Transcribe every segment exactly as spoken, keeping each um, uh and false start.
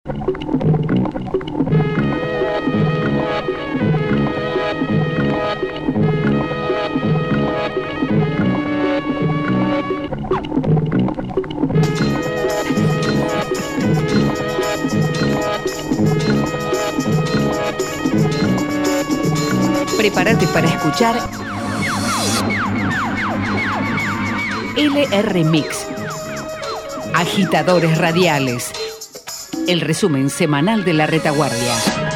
Prepárate para escuchar L R Mix, Agitadores Radiales, el resumen semanal de la retaguardia.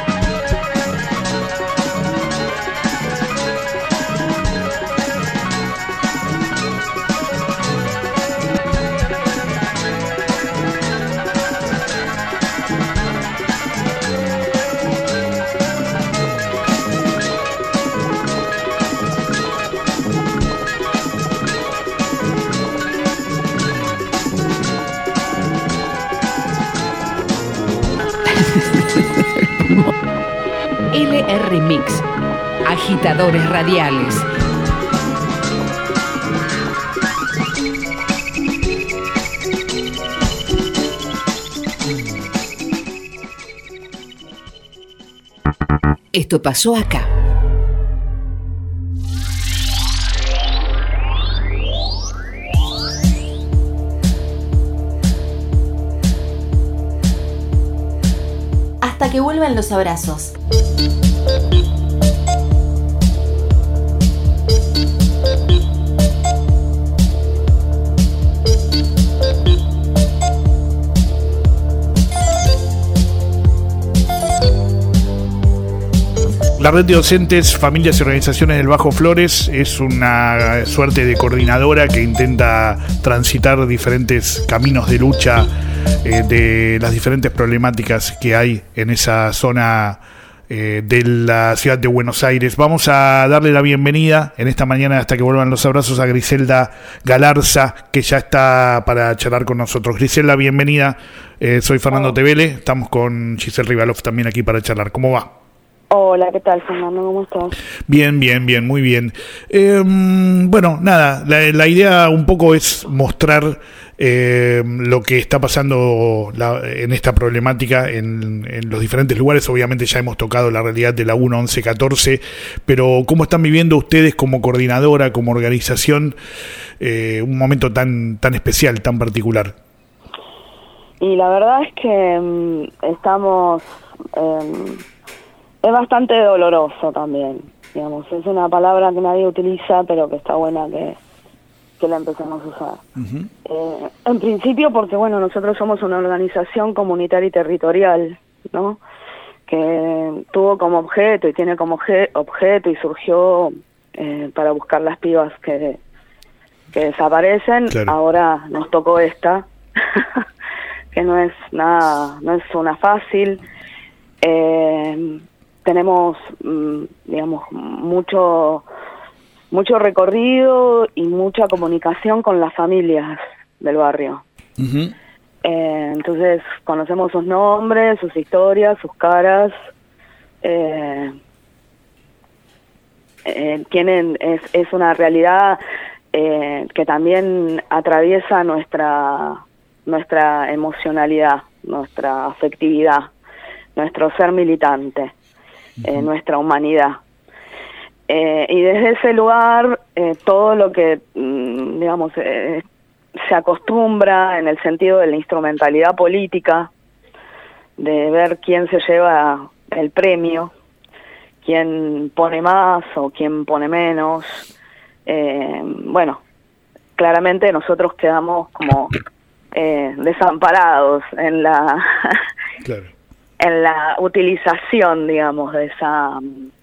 L R Mix, Agitadores Radiales. Esto pasó acá. Hasta que vuelvan los abrazos. La red de docentes, familias y organizaciones del Bajo Flores es una suerte de coordinadora que intenta transitar diferentes caminos de lucha eh, de las diferentes problemáticas que hay en esa zona eh, de la ciudad de Buenos Aires. Vamos a darle la bienvenida en esta mañana, hasta que vuelvan los abrazos, a Griselda Galarza, que ya está para charlar con nosotros. Griselda, bienvenida. Eh, soy Fernando Tevele, estamos con Giselle Rivalov también aquí para charlar. ¿Cómo va? Hola, ¿qué tal, Fernando? ¿Cómo estás? Bien, bien, bien, muy bien. Eh, bueno, nada, la, la idea un poco es mostrar eh, lo que está pasando la, en esta problemática en, en los diferentes lugares. Obviamente ya hemos tocado la realidad de la uno once catorce, pero ¿cómo están viviendo ustedes como coordinadora, como organización, eh, un momento tan, tan especial, tan particular? Y la verdad es que um, estamos... Um, Es bastante doloroso también, digamos, es una palabra que nadie utiliza, pero que está buena que, que la empecemos a usar. Uh-huh. Eh, en principio porque, bueno, nosotros somos una organización comunitaria y territorial, ¿no? Que tuvo como objeto y tiene como obje- objeto y surgió eh, para buscar las pibas que, que desaparecen. Claro. Ahora nos tocó esta, que no es nada, no es una fácil. Eh, tenemos, digamos, mucho mucho recorrido y mucha comunicación con las familias del barrio. Uh-huh. Eh, entonces conocemos sus nombres, sus historias, sus caras. Eh, eh, tienen es, es una realidad eh, que también atraviesa nuestra nuestra emocionalidad, nuestra afectividad, nuestro ser militante. Eh, nuestra humanidad. Eh, y desde ese lugar, eh, todo lo que, mm, digamos, eh, se acostumbra en el sentido de la instrumentalidad política, de ver quién se lleva el premio, quién pone más o quién pone menos. Eh, bueno, claramente nosotros quedamos como eh, desamparados en la... Claro. en la utilización, digamos, de esa,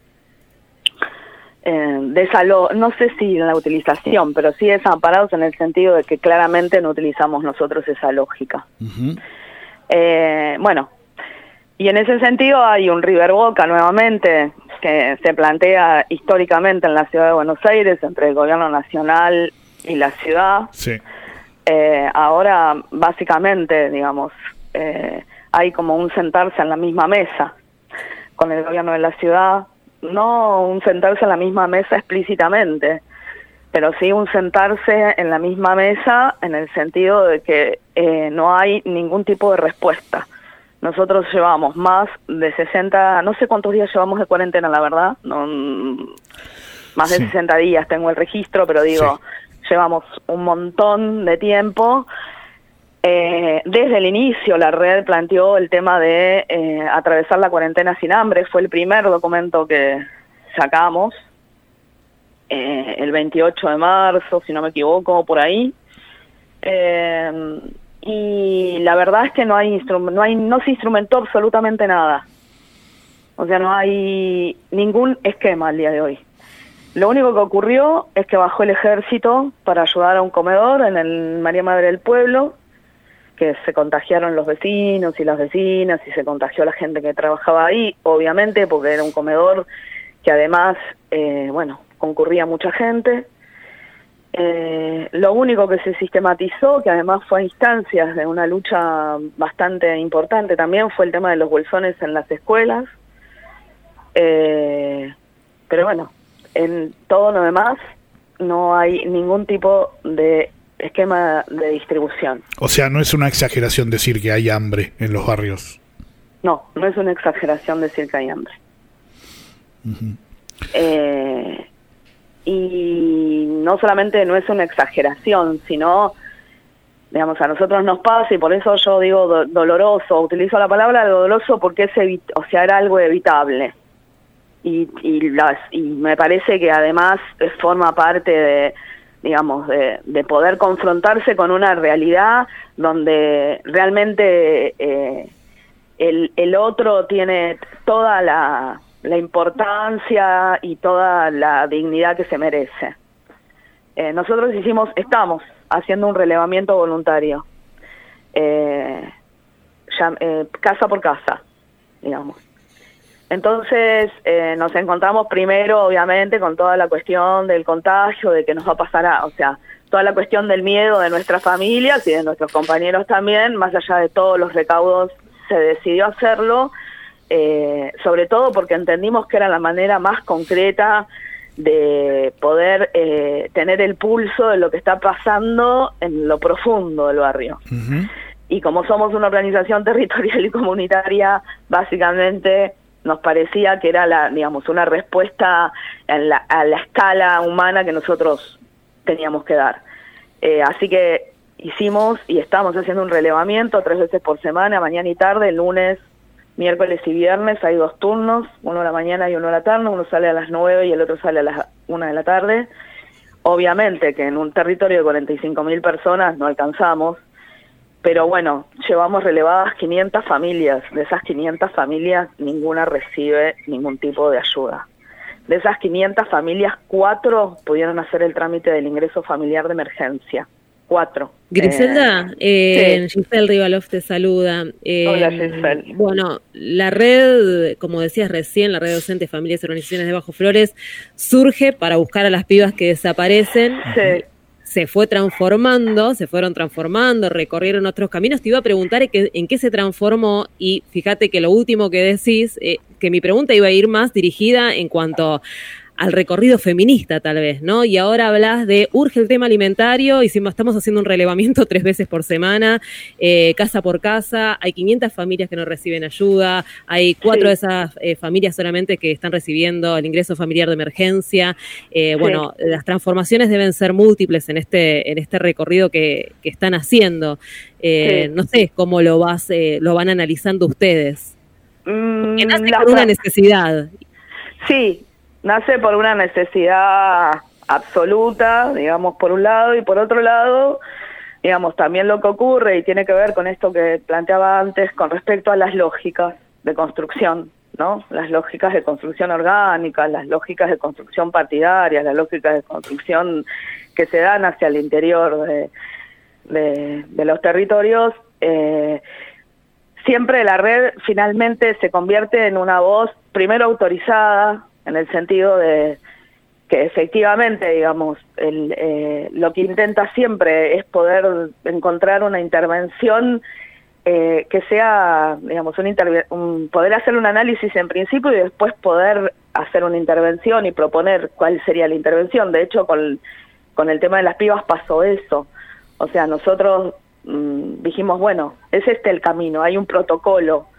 eh, de esa lo, no sé si en la utilización, pero sí desamparados en el sentido de que claramente no utilizamos nosotros esa lógica. Uh-huh. Eh, bueno, y en ese sentido hay un River Boca nuevamente que se plantea históricamente en la ciudad de Buenos Aires entre el gobierno nacional y la ciudad. Sí. Eh, ahora, básicamente, digamos, eh, hay como un sentarse en la misma mesa con el gobierno de la ciudad, no un sentarse en la misma mesa explícitamente, pero sí un sentarse en la misma mesa en el sentido de que eh, no hay ningún tipo de respuesta, nosotros llevamos más de sesenta, no sé cuántos días llevamos de cuarentena, la verdad, no, más de sí. sesenta días tengo el registro, pero digo, sí. llevamos un montón de tiempo. Eh, desde el inicio la red planteó el tema de eh, atravesar la cuarentena sin hambre, fue el primer documento que sacamos, eh, el veintiocho de marzo, si no me equivoco, por ahí. Eh, y la verdad es que no hay, instru- no hay no se instrumentó absolutamente nada. O sea, no hay ningún esquema al día de hoy. Lo único que ocurrió es que bajó el ejército para ayudar a un comedor en el María Madre del Pueblo, que se contagiaron los vecinos y las vecinas y se contagió la gente que trabajaba ahí, obviamente, porque era un comedor que además, eh, bueno, concurría mucha gente. Eh, lo único que se sistematizó, que además fue a instancias de una lucha bastante importante también, fue el tema de los bolsones en las escuelas. Eh, pero bueno, en todo lo demás no hay ningún tipo de esquema de distribución. O sea, no es una exageración decir que hay hambre en los barrios. No, no es una exageración decir que hay hambre. Uh-huh. Eh, y no solamente no es una exageración, sino, digamos, a nosotros nos pasa, y por eso yo digo do- doloroso, utilizo la palabra doloroso porque es evit- o sea, era algo evitable. Y, y, las, y me parece que además forma parte de, digamos, de, de poder confrontarse con una realidad donde realmente eh, el, el otro tiene toda la, la importancia y toda la dignidad que se merece. Eh, nosotros hicimos, estamos haciendo un relevamiento voluntario, eh, ya, eh, casa por casa, digamos. Entonces eh, nos encontramos primero, obviamente, con toda la cuestión del contagio, de que nos va a pasar, a, o sea, toda la cuestión del miedo de nuestras familias y de nuestros compañeros también, más allá de todos los recaudos, se decidió hacerlo, eh, sobre todo porque entendimos que era la manera más concreta de poder eh, tener el pulso de lo que está pasando en lo profundo del barrio. Uh-huh. Y como somos una organización territorial y comunitaria, básicamente nos parecía que era la, digamos, una respuesta en la, a la escala humana que nosotros teníamos que dar. Eh, así que hicimos y estamos haciendo un relevamiento tres veces por semana, mañana y tarde, lunes, miércoles y viernes. Hay dos turnos, uno a la mañana y uno a la tarde, uno sale a las nueve y el otro sale a las una de la tarde. Obviamente que en un territorio de cuarenta y cinco mil personas no alcanzamos, pero bueno, llevamos relevadas quinientas familias. De esas quinientas familias, ninguna recibe ningún tipo de ayuda. De esas quinientas familias, cuatro pudieron hacer el trámite del ingreso familiar de emergencia. Cuatro. Griselda, eh, eh, sí. Giselle Rivaloff te saluda. Eh, Hola, Giselle. Bueno, la red, como decías recién, la red docente Familias y Organizaciones de Bajo Flores, surge para buscar a las pibas que desaparecen. Sí. Se fue transformando, se fueron transformando, recorrieron otros caminos. Te iba a preguntar en qué, en qué se transformó, y fíjate que lo último que decís, eh, que mi pregunta iba a ir más dirigida en cuanto al recorrido feminista, tal vez, ¿no? Y ahora hablas de urge el tema alimentario, y si estamos haciendo un relevamiento tres veces por semana, eh, casa por casa, hay quinientas familias que no reciben ayuda, hay cuatro sí. de esas eh, familias solamente que están recibiendo el ingreso familiar de emergencia. Eh, sí. Bueno, las transformaciones deben ser múltiples en este en este recorrido que, que están haciendo. Eh, sí. No sé cómo lo vas eh, lo van analizando ustedes. Mm, que nace por una necesidad. Sí. Nace por una necesidad absoluta, digamos, por un lado, y por otro lado, digamos, también lo que ocurre, y tiene que ver con esto que planteaba antes, con respecto a las lógicas de construcción, ¿no? Las lógicas de construcción orgánica, las lógicas de construcción partidaria, las lógicas de construcción que se dan hacia el interior de, de, de los territorios. Eh, siempre la red finalmente se convierte en una voz, primero autorizada, en el sentido de que efectivamente, digamos, el, eh, lo que intenta siempre es poder encontrar una intervención eh, que sea, digamos, un, interve- un poder hacer un análisis en principio y después poder hacer una intervención y proponer cuál sería la intervención. De hecho, con, con el tema de las pibas pasó eso. O sea, nosotros mmm, dijimos, bueno, es este el camino, hay un protocolo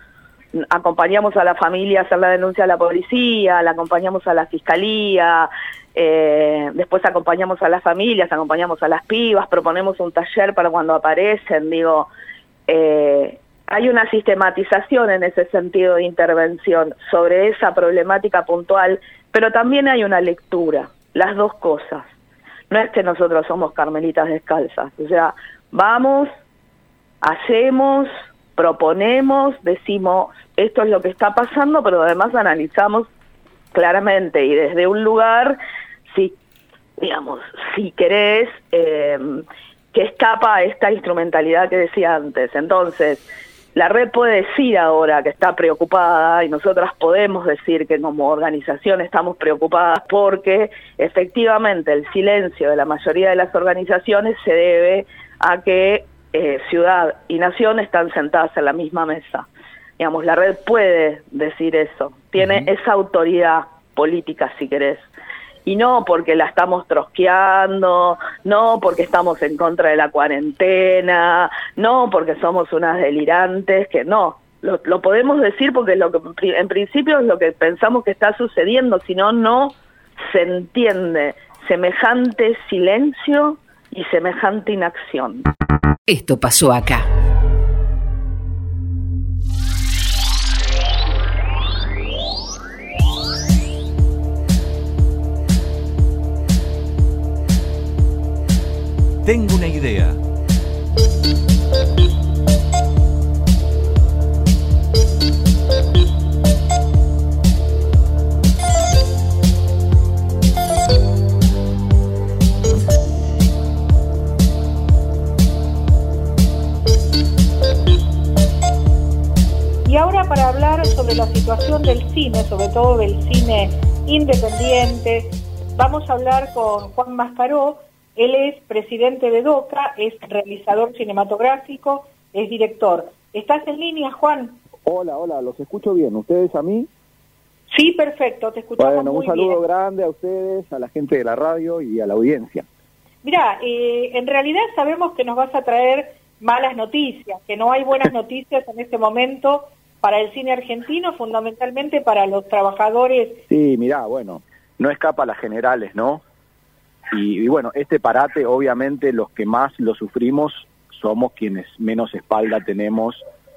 acompañamos a la familia a hacer la denuncia a la policía, la acompañamos a la fiscalía, eh, después acompañamos a las familias, acompañamos a las pibas, proponemos un taller para cuando aparecen, digo, eh, hay una sistematización en ese sentido de intervención sobre esa problemática puntual, pero también hay una lectura, las dos cosas. No es que nosotros somos carmelitas descalzas, o sea, vamos, hacemos, proponemos, decimos, esto es lo que está pasando, pero además analizamos claramente y desde un lugar, si, digamos, si querés, eh, que escapa a esta instrumentalidad que decía antes. Entonces, la red puede decir ahora que está preocupada y nosotras podemos decir que como organización estamos preocupadas porque efectivamente el silencio de la mayoría de las organizaciones se debe a que eh, ciudad y nación están sentadas en la misma mesa. Digamos, la red puede decir eso, tiene uh-huh. esa autoridad política, si querés. Y no porque la estamos trosqueando, no porque estamos en contra de la cuarentena, no porque somos unas delirantes, que no. Lo, lo podemos decir porque lo que en principio es lo que pensamos que está sucediendo, si no, no se entiende semejante silencio y semejante inacción. Esto pasó acá. Tengo una idea. Y ahora para hablar sobre la situación del cine, sobre todo del cine independiente, vamos a hablar con Juan Mascaró. Él es presidente de DOCA, es realizador cinematográfico, es director. ¿Estás en línea, Juan? Hola, hola, los escucho bien. ¿Ustedes a mí? Sí, perfecto, te escuchamos bueno, muy bien. Un saludo grande a ustedes, a la gente de la radio y a la audiencia. Mirá, eh, en realidad sabemos que nos vas a traer malas noticias, que no hay buenas noticias en este momento para el cine argentino, fundamentalmente para los trabajadores. Sí, mirá, bueno, no escapa a las generales, ¿no? Y, y bueno, este parate, obviamente, los que más lo sufrimos somos quienes menos espalda tenemos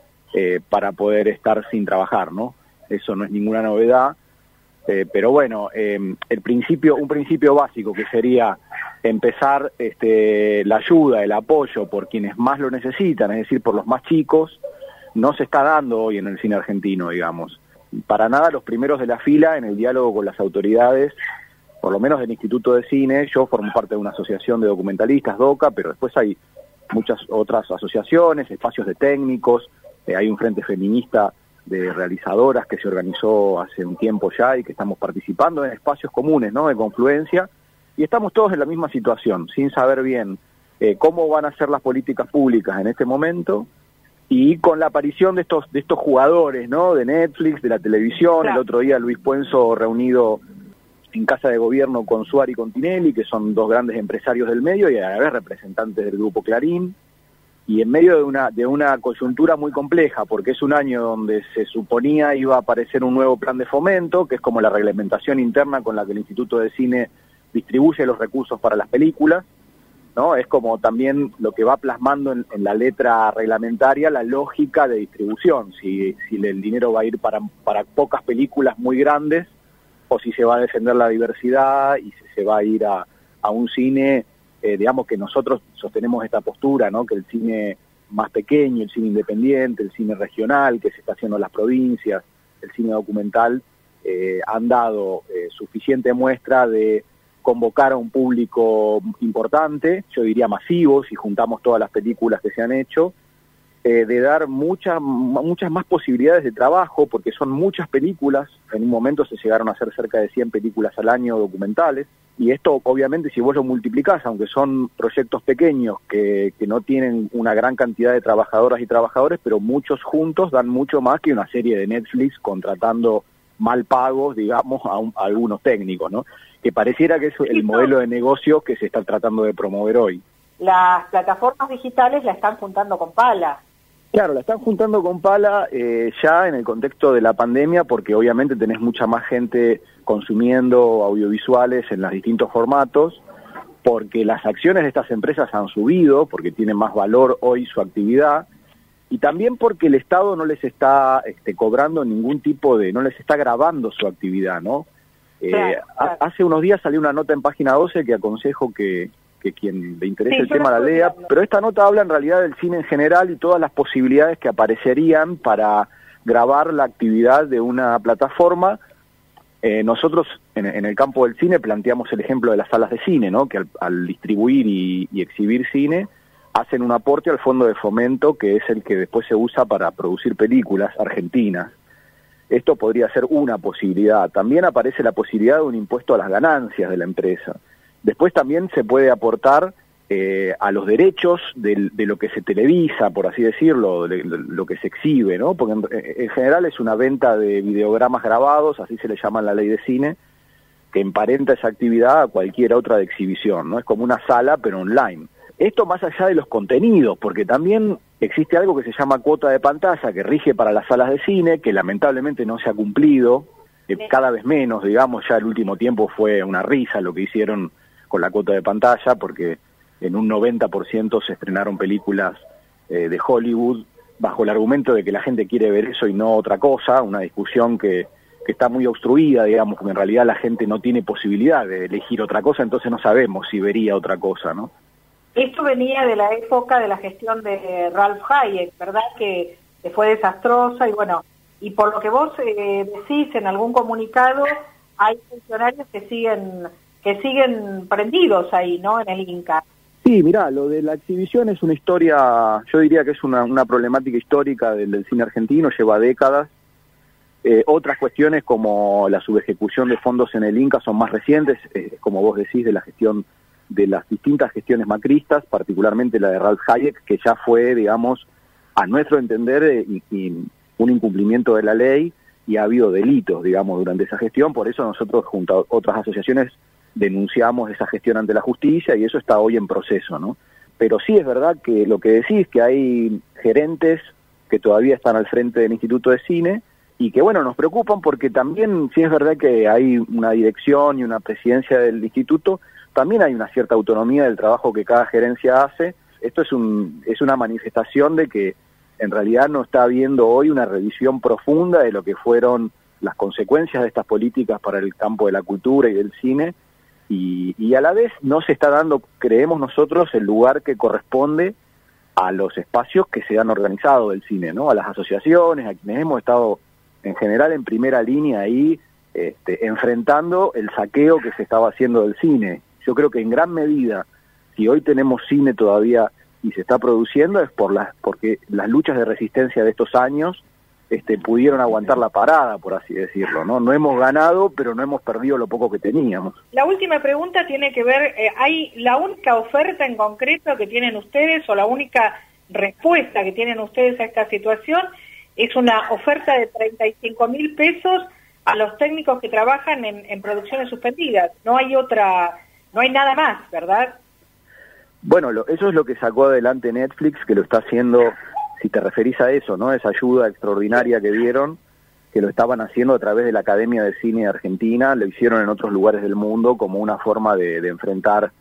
eh, para poder estar sin trabajar, ¿no? Eso no es ninguna novedad, eh, pero bueno, eh, el principio, un principio básico que sería empezar este, la ayuda, el apoyo por quienes más lo necesitan, es decir, por los más chicos, no se está dando hoy en el cine argentino, digamos. Para nada los primeros de la fila en el diálogo con las autoridades, por lo menos del Instituto de Cine. Yo formo parte de una asociación de documentalistas, DOCA, pero después hay muchas otras asociaciones, espacios de técnicos, eh, hay un frente feminista de realizadoras que se organizó hace un tiempo ya y que estamos participando en espacios comunes, ¿no?, de confluencia, y estamos todos en la misma situación, sin saber bien eh, cómo van a ser las políticas públicas en este momento, y con la aparición de estos, de estos jugadores, ¿no?, de Netflix, de la televisión. Claro. El otro día Luis Puenzo reunido en Casa de Gobierno con Suárez y con Tinelli, que son dos grandes empresarios del medio y a la vez representantes del Grupo Clarín, y en medio de una de una coyuntura muy compleja, porque es un año donde se suponía iba a aparecer un nuevo plan de fomento, que es como la reglamentación interna con la que el Instituto de Cine distribuye los recursos para las películas, ¿no? Es como también lo que va plasmando en, en la letra reglamentaria la lógica de distribución, si, si el dinero va a ir para, para pocas películas muy grandes, o si se va a defender la diversidad y si se va a ir a, a un cine, eh, digamos que nosotros sostenemos esta postura, ¿no?, que el cine más pequeño, el cine independiente, el cine regional que se está haciendo en las provincias, el cine documental, eh, han dado eh, suficiente muestra de convocar a un público importante, yo diría masivo, si juntamos todas las películas que se han hecho, Eh, de dar muchas muchas más posibilidades de trabajo, porque son muchas películas. En un momento se llegaron a hacer cerca de cien películas al año documentales, y esto obviamente si vos lo multiplicás, aunque son proyectos pequeños que, que no tienen una gran cantidad de trabajadoras y trabajadores, pero muchos juntos dan mucho más que una serie de Netflix contratando mal pagos, digamos, a, un, a algunos técnicos, ¿no? Que pareciera que es el modelo de negocio que se está tratando de promover hoy. Las plataformas digitales la están juntando con pala. Claro, la están juntando con pala eh, ya en el contexto de la pandemia, porque obviamente tenés mucha más gente consumiendo audiovisuales en los distintos formatos, porque las acciones de estas empresas han subido, porque tienen más valor hoy su actividad, y también porque el Estado no les está este, cobrando ningún tipo de, no les está grabando su actividad, ¿no? Eh, claro, claro. Hace unos días salió una nota en Página doce que aconsejo que, que quien le interese sí, el tema la lea, pero esta nota habla en realidad del cine en general y todas las posibilidades que aparecerían para grabar la actividad de una plataforma. Eh, nosotros en, en el campo del cine planteamos el ejemplo de las salas de cine, ¿no? Que al, al distribuir y, y exhibir cine hacen un aporte al fondo de fomento, que es el que después se usa para producir películas argentinas. Esto podría ser una posibilidad. También aparece la posibilidad de un impuesto a las ganancias de la empresa. Después también se puede aportar eh, a los derechos de, de lo que se televisa, por así decirlo, de, de lo que se exhibe, ¿no? Porque en, en general es una venta de videogramas grabados, así se le llama en la ley de cine, que emparenta esa actividad a cualquier otra de exhibición, ¿no? Es como una sala, pero online. Esto más allá de los contenidos, porque también existe algo que se llama cuota de pantalla, que rige para las salas de cine, que lamentablemente no se ha cumplido, eh, cada vez menos, digamos, ya el último tiempo fue una risa lo que hicieron con la cuota de pantalla, porque en un noventa por ciento se estrenaron películas eh, de Hollywood bajo el argumento de que la gente quiere ver eso y no otra cosa, una discusión que, que está muy obstruida, digamos, porque en realidad la gente no tiene posibilidad de elegir otra cosa, entonces no sabemos si vería otra cosa, ¿no? Esto venía de la época de la gestión de Ralph Hayek, ¿verdad? Que, que fue desastrosa y bueno, y por lo que vos eh, decís en algún comunicado, hay funcionarios que siguen que siguen prendidos ahí, ¿no? En el Inca. Sí, mirá, lo de la exhibición es una historia, yo diría que es una, una problemática histórica del, del cine argentino, lleva décadas. Eh, otras cuestiones como la subejecución de fondos en el Inca son más recientes, eh, como vos decís, de la gestión de las distintas gestiones macristas, particularmente la de Ralph Hayek, que ya fue, digamos, a nuestro entender, eh, y, y un incumplimiento de la ley, y ha habido delitos, digamos, durante esa gestión. Por eso nosotros, junto a otras asociaciones, denunciamos esa gestión ante la justicia, y eso está hoy en proceso, ¿no? Pero sí es verdad que lo que decís, que hay gerentes que todavía están al frente del Instituto de Cine, y que, bueno, nos preocupan porque también, sí es verdad que hay una dirección y una presidencia del instituto, también hay una cierta autonomía del trabajo que cada gerencia hace. Esto es un es una manifestación de que en realidad no está habiendo hoy una revisión profunda de lo que fueron las consecuencias de estas políticas para el campo de la cultura y del cine, y, y a la vez no se está dando, creemos nosotros, el lugar que corresponde a los espacios que se han organizado del cine, ¿no? A las asociaciones, a quienes hemos estado en general en primera línea ahí, este, enfrentando el saqueo que se estaba haciendo del cine. Yo creo que en gran medida, si hoy tenemos cine todavía y se está produciendo, es por las porque las luchas de resistencia de estos años este, pudieron aguantar la parada, por así decirlo, ¿no? No hemos ganado, pero no hemos perdido lo poco que teníamos. La última pregunta tiene que ver, eh, ¿hay la única oferta en concreto que tienen ustedes o la única respuesta que tienen ustedes a esta situación es una oferta de treinta y cinco mil pesos a los técnicos que trabajan en, en producciones suspendidas? No hay otra... No hay nada más, ¿verdad? Bueno, lo, eso es lo que sacó adelante Netflix, que lo está haciendo, si te referís a eso, ¿no? Esa ayuda extraordinaria que dieron, que lo estaban haciendo a través de la Academia de Cine Argentina, lo hicieron en otros lugares del mundo como una forma de, de enfrentar,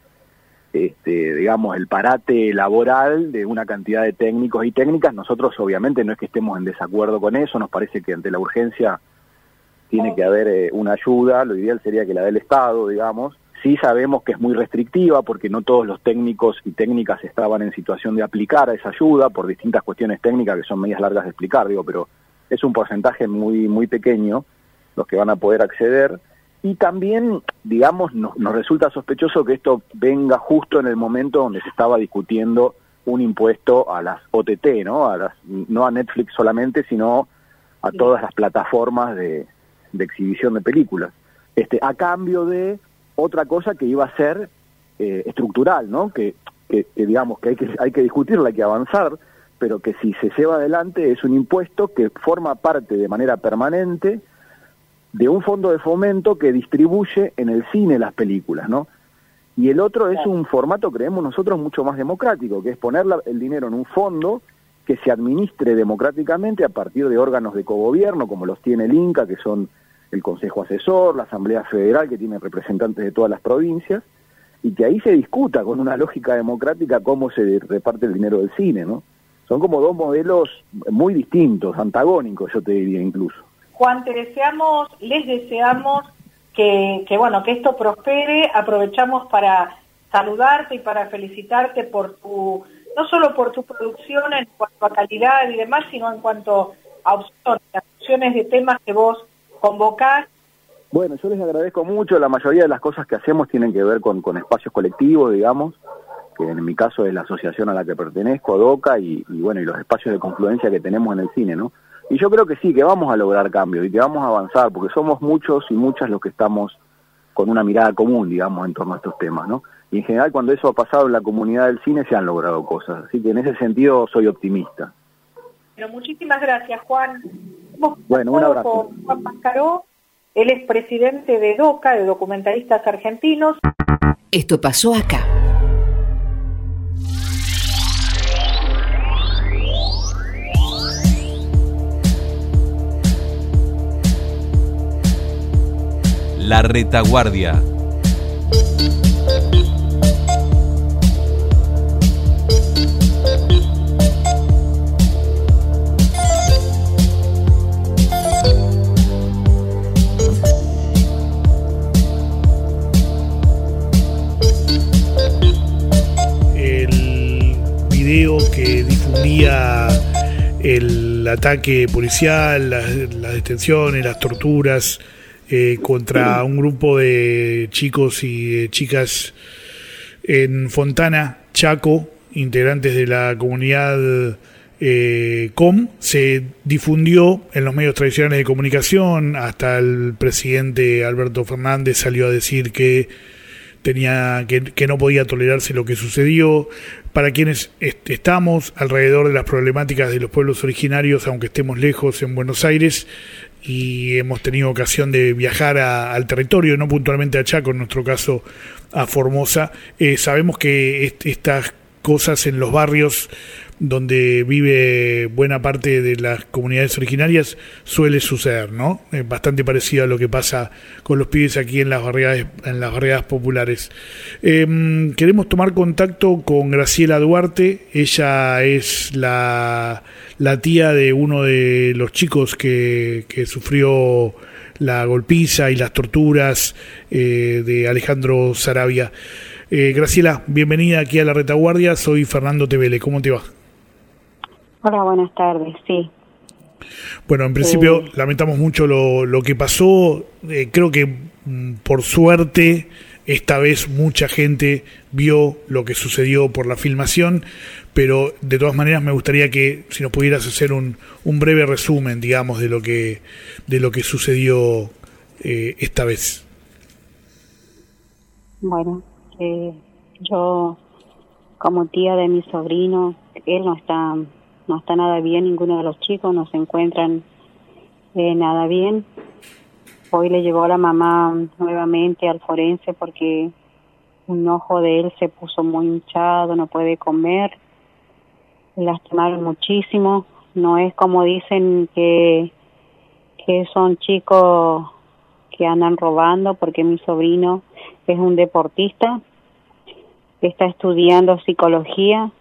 este, digamos, el parate laboral de una cantidad de técnicos y técnicas. Nosotros obviamente no es que estemos en desacuerdo con eso, nos parece que ante la urgencia tiene que haber eh, una ayuda, lo ideal sería que la dé el Estado, digamos. Sí sabemos que es muy restrictiva porque no todos los técnicos y técnicas estaban en situación de aplicar a esa ayuda por distintas cuestiones técnicas que son medias largas de explicar, digo, pero es un porcentaje muy muy pequeño los que van a poder acceder. Y también, digamos, nos, nos resulta sospechoso que esto venga justo en el momento donde se estaba discutiendo un impuesto a las O T T, ¿no? A las, no a Netflix solamente, sino a todas las plataformas de, de exhibición de películas. Este, a cambio de otra cosa que iba a ser eh, estructural, ¿no? Que, que, que digamos que hay que hay que discutirla, hay que avanzar, pero que si se lleva adelante es un impuesto que forma parte de manera permanente de un fondo de fomento que distribuye en el cine las películas, ¿no? Y el otro es un formato, creemos nosotros, mucho más democrático, que es poner la, el dinero en un fondo que se administre democráticamente a partir de órganos de cogobierno, como los tiene el INCA, que son el Consejo Asesor, la Asamblea Federal, que tiene representantes de todas las provincias, y que ahí se discuta con una lógica democrática cómo se reparte el dinero del cine, ¿no? Son como dos modelos muy distintos, antagónicos, yo te diría incluso. Juan, te deseamos, les deseamos que, que bueno, que esto prospere. Aprovechamos para saludarte y para felicitarte por tu, no solo por tu producción en cuanto a calidad y demás, sino en cuanto a opciones, las opciones de temas que vos convocás. Bueno, yo les agradezco mucho. La mayoría de las cosas que hacemos tienen que ver con, con espacios colectivos, digamos, que en mi caso es la asociación a la que pertenezco, DOCA, y, y bueno, y los espacios de confluencia que tenemos en el cine, ¿no? Y yo creo que sí, que vamos a lograr cambios y que vamos a avanzar, porque somos muchos y muchas los que estamos con una mirada común, digamos, en torno a estos temas, ¿no? Y en general, cuando eso ha pasado en la comunidad del cine, se han logrado cosas. Así que en ese sentido soy optimista. Pero muchísimas gracias, Juan. Hemos bueno, un abrazo. Con Juan Mascaró, él es presidente de DOCA, de Documentalistas Argentinos. Esto pasó acá. La Retaguardia. El video que difundía el ataque policial, las, las detenciones, las torturas Eh, contra un grupo de chicos y de chicas en Fontana, Chaco, integrantes de la comunidad eh, COM, se difundió en los medios tradicionales de comunicación. Hasta el presidente Alberto Fernández salió a decir que tenía que, que no podía tolerarse lo que sucedió. Para quienes est- estamos alrededor de las problemáticas de los pueblos originarios, aunque estemos lejos en Buenos Aires, y hemos tenido ocasión de viajar a, al territorio, no puntualmente a Chaco, en nuestro caso a Formosa, eh, sabemos que est- estas cosas en los barrios donde vive buena parte de las comunidades originarias suele suceder, ¿no? Es bastante parecido a lo que pasa con los pibes aquí en las barriadas, en las barriadas populares. Eh, queremos tomar contacto con Graciela Duarte. Ella es la, la tía de uno de los chicos que, que sufrió la golpiza y las torturas eh, de Alejandro Saravia. Eh, Graciela, bienvenida aquí a La Retaguardia. Soy Fernando Tevele. ¿Cómo te va? Hola, buenas tardes, sí. Bueno, en principio eh, lamentamos mucho lo, lo que pasó. Eh, creo que mm, por suerte esta vez mucha gente vio lo que sucedió por la filmación, pero de todas maneras me gustaría que si nos pudieras hacer un, un breve resumen, digamos, de lo que de lo que sucedió eh, esta vez. Bueno, eh, yo como tía de mi sobrino, él no está no está nada bien, ninguno de los chicos no se encuentran eh, nada bien. Hoy le llevó a la mamá nuevamente al forense porque un ojo de él se puso muy hinchado, no puede comer, le lastimaron muchísimo. No es como dicen que, que son chicos que andan robando, porque mi sobrino es un deportista, está estudiando psicología,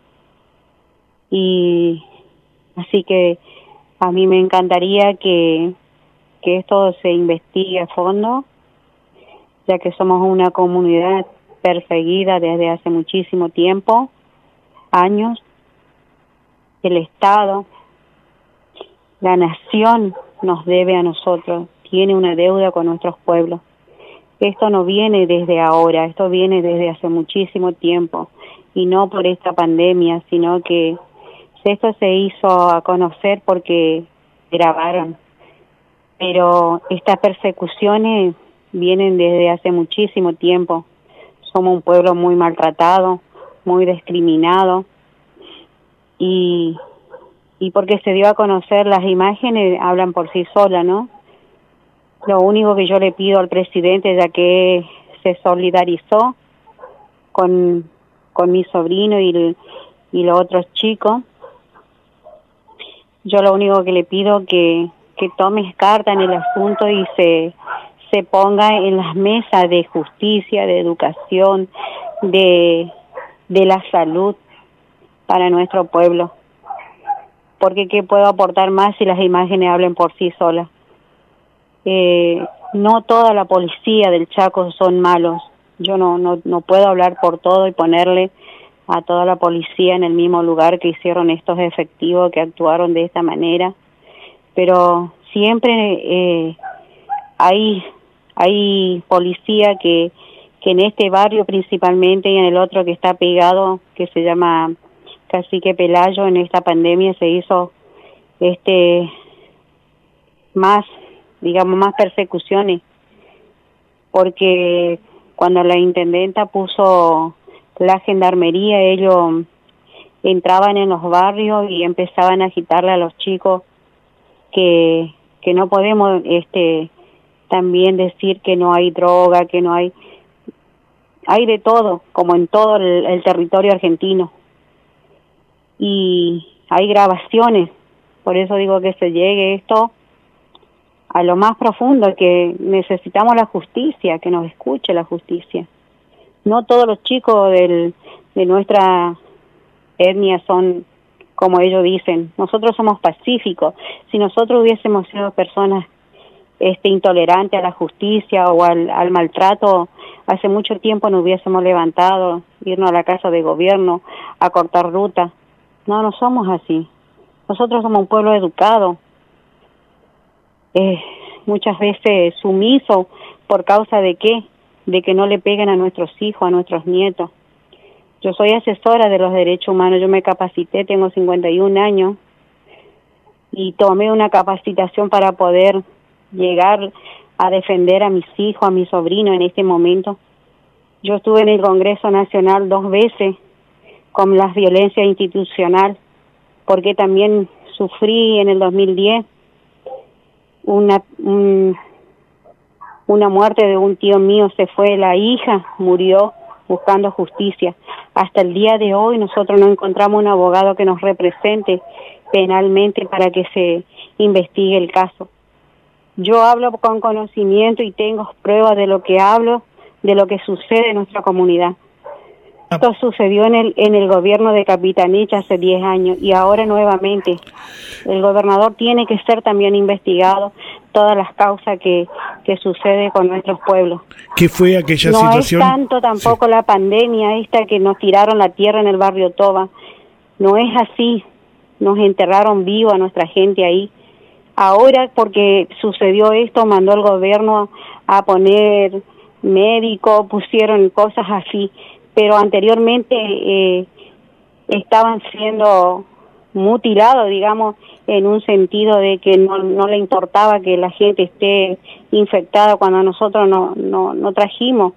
y así que a mí me encantaría que, que esto se investigue a fondo, ya que somos una comunidad perseguida desde hace muchísimo tiempo, años. El Estado, la nación nos debe a nosotros, tiene una deuda con nuestros pueblos. Esto no viene desde ahora, esto viene desde hace muchísimo tiempo, y no por esta pandemia, sino que esto se hizo a conocer porque grabaron. Pero estas persecuciones vienen desde hace muchísimo tiempo. Somos un pueblo muy maltratado, muy discriminado, y, y porque se dio a conocer, las imágenes hablan por sí solas, ¿no? Lo único que yo le pido al presidente, ya que se solidarizó con, con mi sobrino y, y los otros chicos, yo lo único que le pido que que tomes carta en el asunto y se se ponga en las mesas de justicia, de educación, de de la salud para nuestro pueblo. Porque ¿qué puedo aportar más si las imágenes hablen por sí solas? Eh, no toda la policía del Chaco son malos. Yo no, no, no puedo hablar por todo y ponerle a toda la policía en el mismo lugar que hicieron estos efectivos que actuaron de esta manera. Pero siempre eh, hay, hay policía que, que en este barrio principalmente y en el otro que está pegado, que se llama Cacique Pelayo, en esta pandemia se hizo este más, digamos, más persecuciones, porque cuando la intendenta puso la gendarmería, ellos entraban en los barrios y empezaban a agitarle a los chicos que que no podemos este también decir que no hay droga, que no hay hay de todo, como en todo el, el territorio argentino. Y hay grabaciones, por eso digo que se llegue esto a lo más profundo, que necesitamos la justicia, que nos escuche la justicia. No todos los chicos del, de nuestra etnia son como ellos dicen. Nosotros somos pacíficos. Si nosotros hubiésemos sido personas este intolerantes a la justicia o al, al maltrato, hace mucho tiempo nos hubiésemos levantado, irnos a la casa de gobierno a cortar ruta. No, no somos así. Nosotros somos un pueblo educado, eh, muchas veces sumiso. ¿Por causa de qué? De que no le peguen a nuestros hijos, a nuestros nietos. Yo soy asesora de los derechos humanos, yo me capacité, tengo cincuenta y un años, y tomé una capacitación para poder llegar a defender a mis hijos, a mis sobrinos en este momento. Yo estuve en el Congreso Nacional dos veces con la violencia institucional, porque también sufrí en el dos mil diez una un, una muerte de un tío mío, se fue la hija, murió buscando justicia. Hasta el día de hoy nosotros no encontramos un abogado que nos represente penalmente para que se investigue el caso. Yo hablo con conocimiento y tengo pruebas de lo que hablo, de lo que sucede en nuestra comunidad. Esto sucedió en el en el gobierno de Capitanich hace diez años y ahora nuevamente. El gobernador tiene que ser también investigado todas las causas que, que sucede con nuestros pueblos. ¿Qué fue aquella no situación? No es tanto tampoco sí. La pandemia esta que nos tiraron la tierra en el barrio Toba. No es así. Nos enterraron vivo a nuestra gente ahí. Ahora, porque sucedió esto, mandó el gobierno a poner médicos, pusieron cosas así. Pero anteriormente eh, estaban siendo mutilados, digamos, en un sentido de que no, no le importaba que la gente esté infectada cuando nosotros no, no, no trajimos.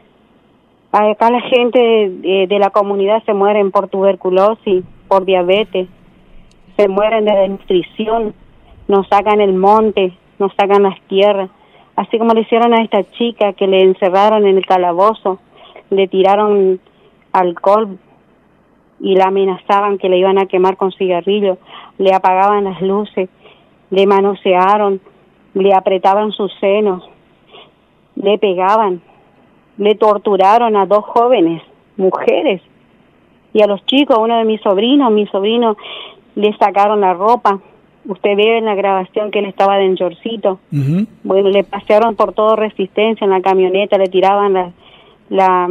Acá la gente de, de la comunidad se mueren por tuberculosis, por diabetes, se mueren de desnutrición, nos sacan el monte, nos sacan las tierras, así como le hicieron a esta chica que le encerraron en el calabozo. Le tiraron alcohol y la amenazaban que le iban a quemar con cigarrillos, le apagaban las luces, le manosearon, le apretaban sus senos, le pegaban, le torturaron a dos jóvenes, mujeres, y a los chicos, uno de mis sobrinos, mi sobrino le sacaron la ropa. Usted ve en la grabación que él estaba de enjorcito. Uh-huh. Bueno, le pasearon por todo Resistencia en la camioneta, le tiraban la la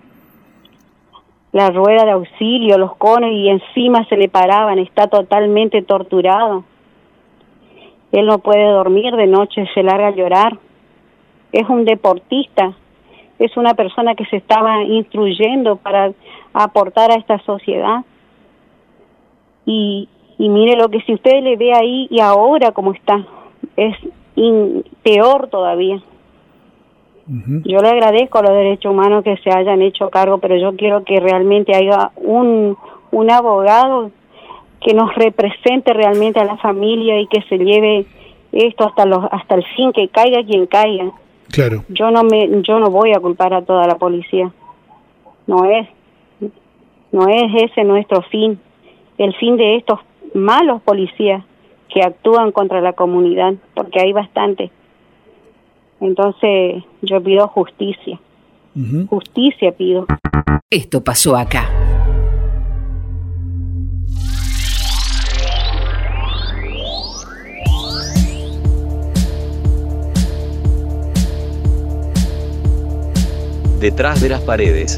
la rueda de auxilio, los conos, y encima se le paraban. Está totalmente torturado. Él no puede dormir de noche, se larga a llorar. Es un deportista, es una persona que se estaba instruyendo para aportar a esta sociedad. Y, y mire lo que si usted le ve ahí y ahora como está, es in, peor todavía. Uh-huh. Yo le agradezco a los derechos humanos que se hayan hecho cargo, pero yo quiero que realmente haya un, un abogado que nos represente realmente a la familia y que se lleve esto hasta los hasta el fin, que caiga quien caiga. Claro. Yo no me yo no voy a culpar a toda la policía. No es no es ese nuestro fin. El fin de estos malos policías que actúan contra la comunidad, porque hay bastante. Entonces yo pido justicia. Uh-huh. Justicia pido. Esto pasó acá. Detrás de las paredes.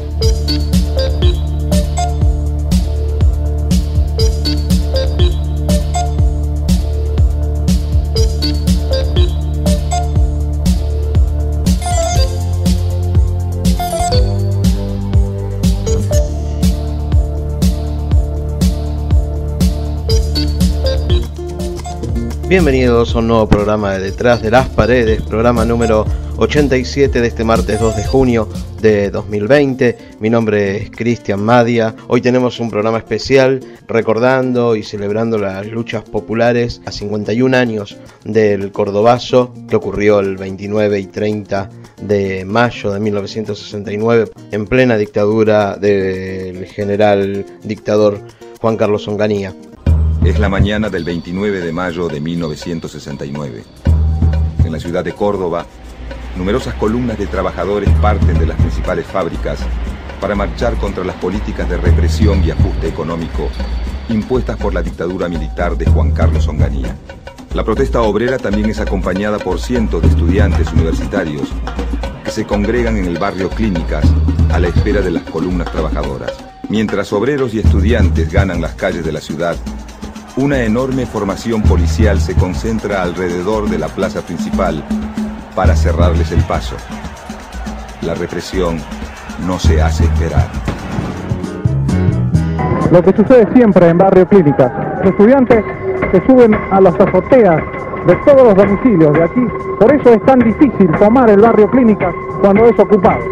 Bienvenidos a un nuevo programa de Detrás de las Paredes, programa número ochenta y siete de este martes dos de junio de dos mil veinte. Mi nombre es Cristian Madia. Hoy tenemos un programa especial recordando y celebrando las luchas populares a cincuenta y un años del Cordobazo, que ocurrió el veintinueve y treinta de mayo de mil novecientos sesenta y nueve en plena dictadura del general dictador Juan Carlos Onganía. Es la mañana del veintinueve de mayo de mil novecientos sesenta y nueve. En la ciudad de Córdoba, numerosas columnas de trabajadores parten de las principales fábricas para marchar contra las políticas de represión y ajuste económico impuestas por la dictadura militar de Juan Carlos Onganía. La protesta obrera también es acompañada por cientos de estudiantes universitarios que se congregan en el barrio Clínicas a la espera de las columnas trabajadoras. Mientras obreros y estudiantes ganan las calles de la ciudad, una enorme formación policial se concentra alrededor de la plaza principal para cerrarles el paso. La represión no se hace esperar. Lo que sucede siempre en Barrio Clínicas, los estudiantes se suben a las azoteas de todos los domicilios de aquí, por eso es tan difícil tomar el Barrio Clínicas cuando es ocupado.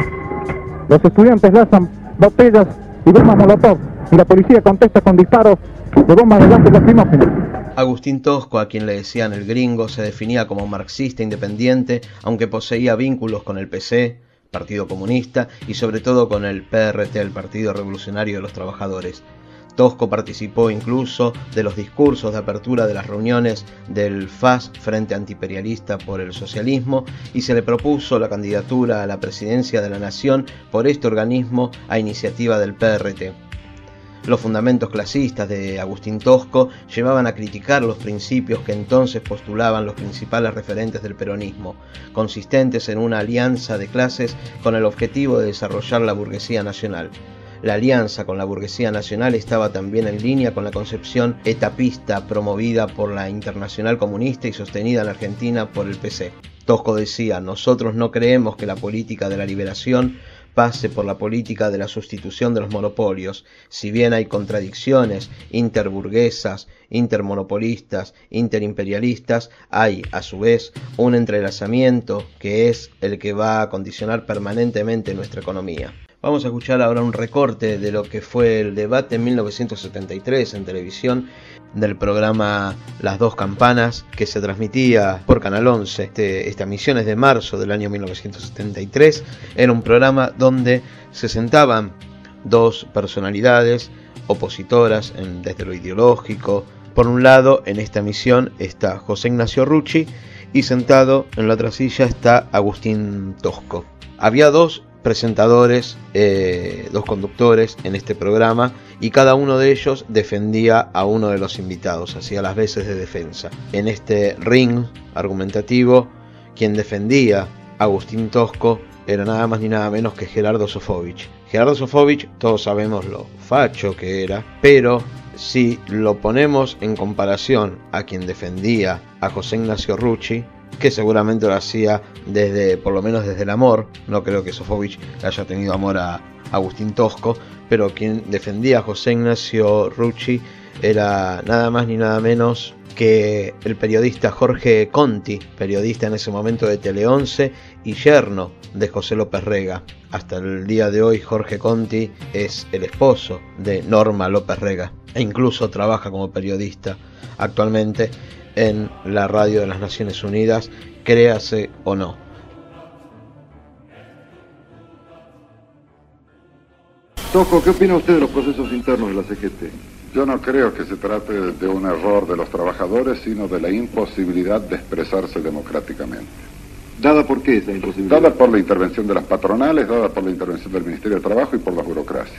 Los estudiantes lanzan botellas y bombas molotov y la policía contesta con disparos de bombas de gas lacrimógenas. Agustín Tosco, a quien le decían el gringo, se definía como marxista independiente, aunque poseía vínculos con el P C, Partido Comunista, y sobre todo con el P R T, el Partido Revolucionario de los Trabajadores. Tosco participó incluso de los discursos de apertura de las reuniones del F A S, Frente Antiimperialista por el Socialismo, y se le propuso la candidatura a la presidencia de la Nación por este organismo a iniciativa del P R T. Los fundamentos clasistas de Agustín Tosco llevaban a criticar los principios que entonces postulaban los principales referentes del peronismo, consistentes en una alianza de clases con el objetivo de desarrollar la burguesía nacional. La alianza con la burguesía nacional estaba también en línea con la concepción etapista promovida por la Internacional Comunista y sostenida en Argentina por el P C. Tosco decía: nosotros no creemos que la política de la liberación pase por la política de la sustitución de los monopolios. Si bien hay contradicciones interburguesas, intermonopolistas, interimperialistas, hay a su vez un entrelazamiento que es el que va a condicionar permanentemente nuestra economía. Vamos a escuchar ahora un recorte de lo que fue el debate en mil novecientos setenta y tres en televisión del programa Las Dos Campanas, que se transmitía por Canal once. Este, esta emisión es de marzo del año mil novecientos setenta y tres. Era un programa donde se sentaban dos personalidades opositoras en, desde lo ideológico. Por un lado, en esta emisión está José Ignacio Rucci y sentado en la otra silla está Agustín Tosco. Había dos presentadores, eh, dos conductores en este programa, y cada uno de ellos defendía a uno de los invitados, hacía las veces de defensa. En este ring argumentativo, quien defendía a Agustín Tosco era nada más ni nada menos que Gerardo Sofovich. Gerardo Sofovich, todos sabemos lo facho que era, pero si lo ponemos en comparación a quien defendía a José Ignacio Rucci, que seguramente lo hacía desde, por lo menos desde el amor, no creo que Sofovich haya tenido amor a Agustín Tosco, pero quien defendía a José Ignacio Rucci era nada más ni nada menos que el periodista Jorge Conti, periodista en ese momento de Tele once y yerno de José López Rega. Hasta el día de hoy Jorge Conti es el esposo de Norma López Rega e incluso trabaja como periodista actualmente en la radio de las Naciones Unidas, créase o no. Tosco, ¿qué opina usted de los procesos internos de la C G T? Yo no creo que se trate de un error de los trabajadores, sino de la imposibilidad de expresarse democráticamente. ¿Dada por qué esa imposibilidad? Dada por la intervención de las patronales, dada por la intervención del Ministerio de Trabajo y por la burocracia.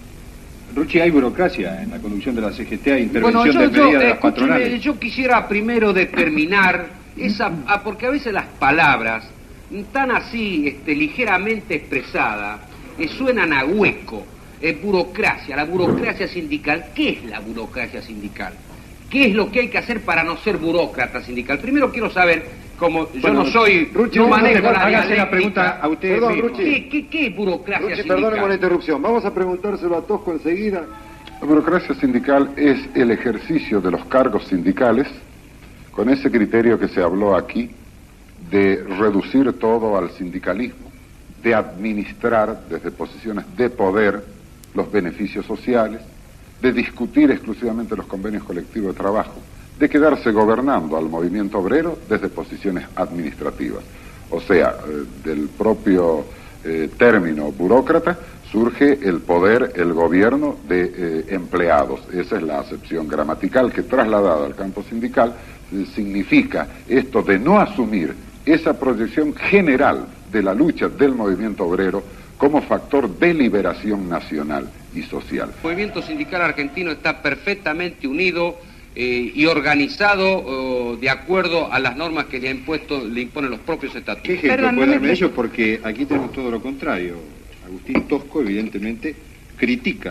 Ruchi, hay burocracia en la conducción de la C G T, hay intervención bueno, yo, de medida yo, de las patronales. Eh, yo quisiera primero determinar esa, ah, porque a veces las palabras tan así, este, ligeramente expresadas, eh, suenan a hueco. Eh, burocracia, la burocracia sindical. ¿Qué es la burocracia sindical? ¿Qué es lo que hay que hacer para no ser burócrata sindical? Primero quiero saber, como yo bueno, no soy, Ruchi, no manejo la hágase la pregunta a usted. Perdón, mismo. Ruchi. ¿Qué, qué, qué es burocracia Ruchi, sindical? perdóneme la interrupción. Vamos a preguntárselo a Tosco enseguida. La burocracia sindical es el ejercicio de los cargos sindicales con ese criterio que se habló aquí de reducir todo al sindicalismo, de administrar desde posiciones de poder los beneficios sociales, de discutir exclusivamente los convenios colectivos de trabajo, de quedarse gobernando al movimiento obrero desde posiciones administrativas. O sea, eh, del propio eh, término burócrata surge el poder, el gobierno de eh, empleados. Esa es la acepción gramatical que, trasladada al campo sindical, eh, significa esto de no asumir esa proyección general de la lucha del movimiento obrero como factor de liberación nacional y social. El movimiento sindical argentino está perfectamente unido eh, y organizado oh, de acuerdo a las normas que le, ha impuesto, le imponen los propios estatutos. ¿Qué ejemplo puede darme ellos? Porque aquí tenemos todo lo contrario. Agustín Tosco, evidentemente, critica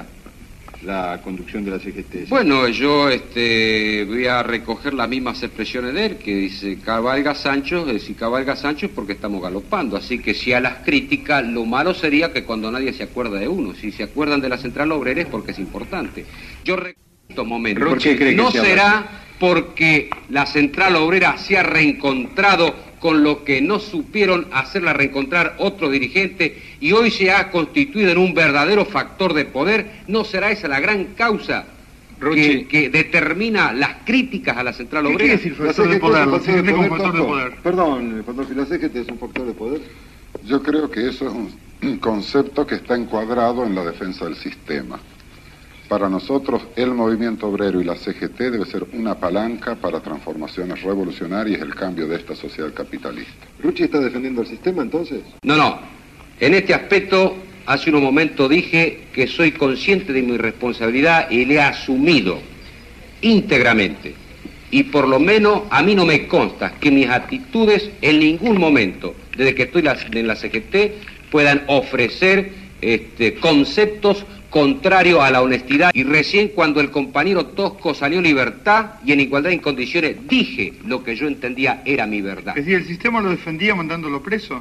la conducción de la C G T. Bueno, yo este, voy a recoger las mismas expresiones de él, que dice cabalga Sancho, eh, si cabalga Sancho es porque estamos galopando, así que si a las críticas, lo malo sería que cuando nadie se acuerda de uno, si se acuerdan de la Central Obrera es porque es importante. Yo recuerdo estos momentos, ¿Por qué cree que no se será porque la Central Obrera se ha reencontrado con lo que no supieron hacerla reencontrar otros dirigentes y hoy se ha constituido en un verdadero factor de poder. ¿No será esa la gran causa que, que determina las críticas a la Central Obrera? ¿Qué quiere decir factor de poder? ¿La C G T como factor de poder? Perdón, Pandolfi, ¿la C G T es un factor de poder? Yo creo que eso es un concepto que está encuadrado en la defensa del sistema. Para nosotros, el movimiento obrero y la C G T debe ser una palanca para transformaciones revolucionarias y el cambio de esta sociedad capitalista. ¿Ruchi está defendiendo el sistema, entonces? No, no. En este aspecto, hace unos momentos dije que soy consciente de mi responsabilidad y le he asumido íntegramente. Y por lo menos a mí no me consta que mis actitudes en ningún momento, desde que estoy en la C G T, puedan ofrecer este, conceptos contrario a la honestidad. Y recién cuando el compañero Tosco salió en libertad y en igualdad en condiciones, dije lo que yo entendía era mi verdad. Es decir, ¿el sistema lo defendía mandándolo preso?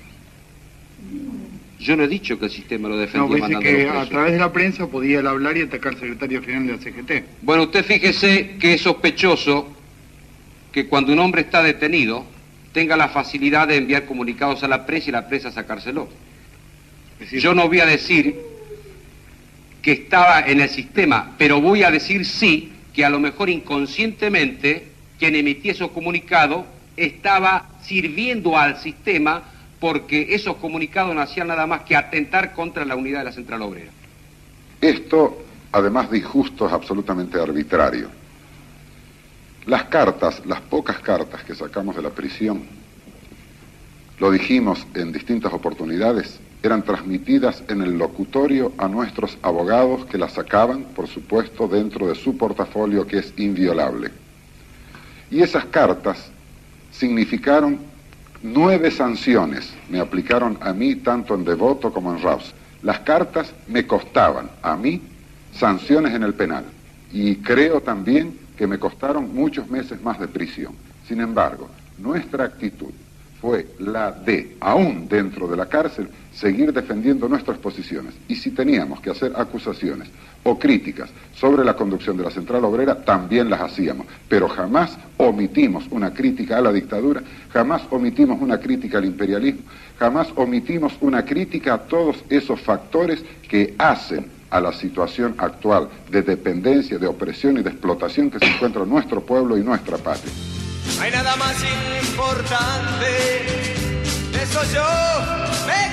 Yo no he dicho que el sistema lo defendía no, mandándolo que preso. A través de la prensa podía él hablar y atacar al secretario general de la C G T. Bueno, usted fíjese que es sospechoso que cuando un hombre está detenido tenga la facilidad de enviar comunicados a la prensa y la prensa sacárselo. Es decir, yo no voy a decir que estaba en el sistema, pero voy a decir sí, que a lo mejor inconscientemente quien emitía esos comunicados estaba sirviendo al sistema porque esos comunicados no hacían nada más que atentar contra la unidad de la Central Obrera. Esto, además de injusto, es absolutamente arbitrario. Las cartas, las pocas cartas que sacamos de la prisión, lo dijimos en distintas oportunidades, eran transmitidas en el locutorio a nuestros abogados que las sacaban, por supuesto, dentro de su portafolio que es inviolable. Y esas cartas significaron nueve sanciones, me aplicaron a mí tanto en Devoto como en Raus. Las cartas me costaban a mí sanciones en el penal y creo también que me costaron muchos meses más de prisión. Sin embargo, nuestra actitud fue la de, aún dentro de la cárcel, seguir defendiendo nuestras posiciones. Y si teníamos que hacer acusaciones o críticas sobre la conducción de la Central Obrera, también las hacíamos. Pero jamás omitimos una crítica a la dictadura, jamás omitimos una crítica al imperialismo, jamás omitimos una crítica a todos esos factores que hacen a la situación actual de dependencia, de opresión y de explotación que se encuentra nuestro pueblo y nuestra patria. No hay nada más importante, de eso yo me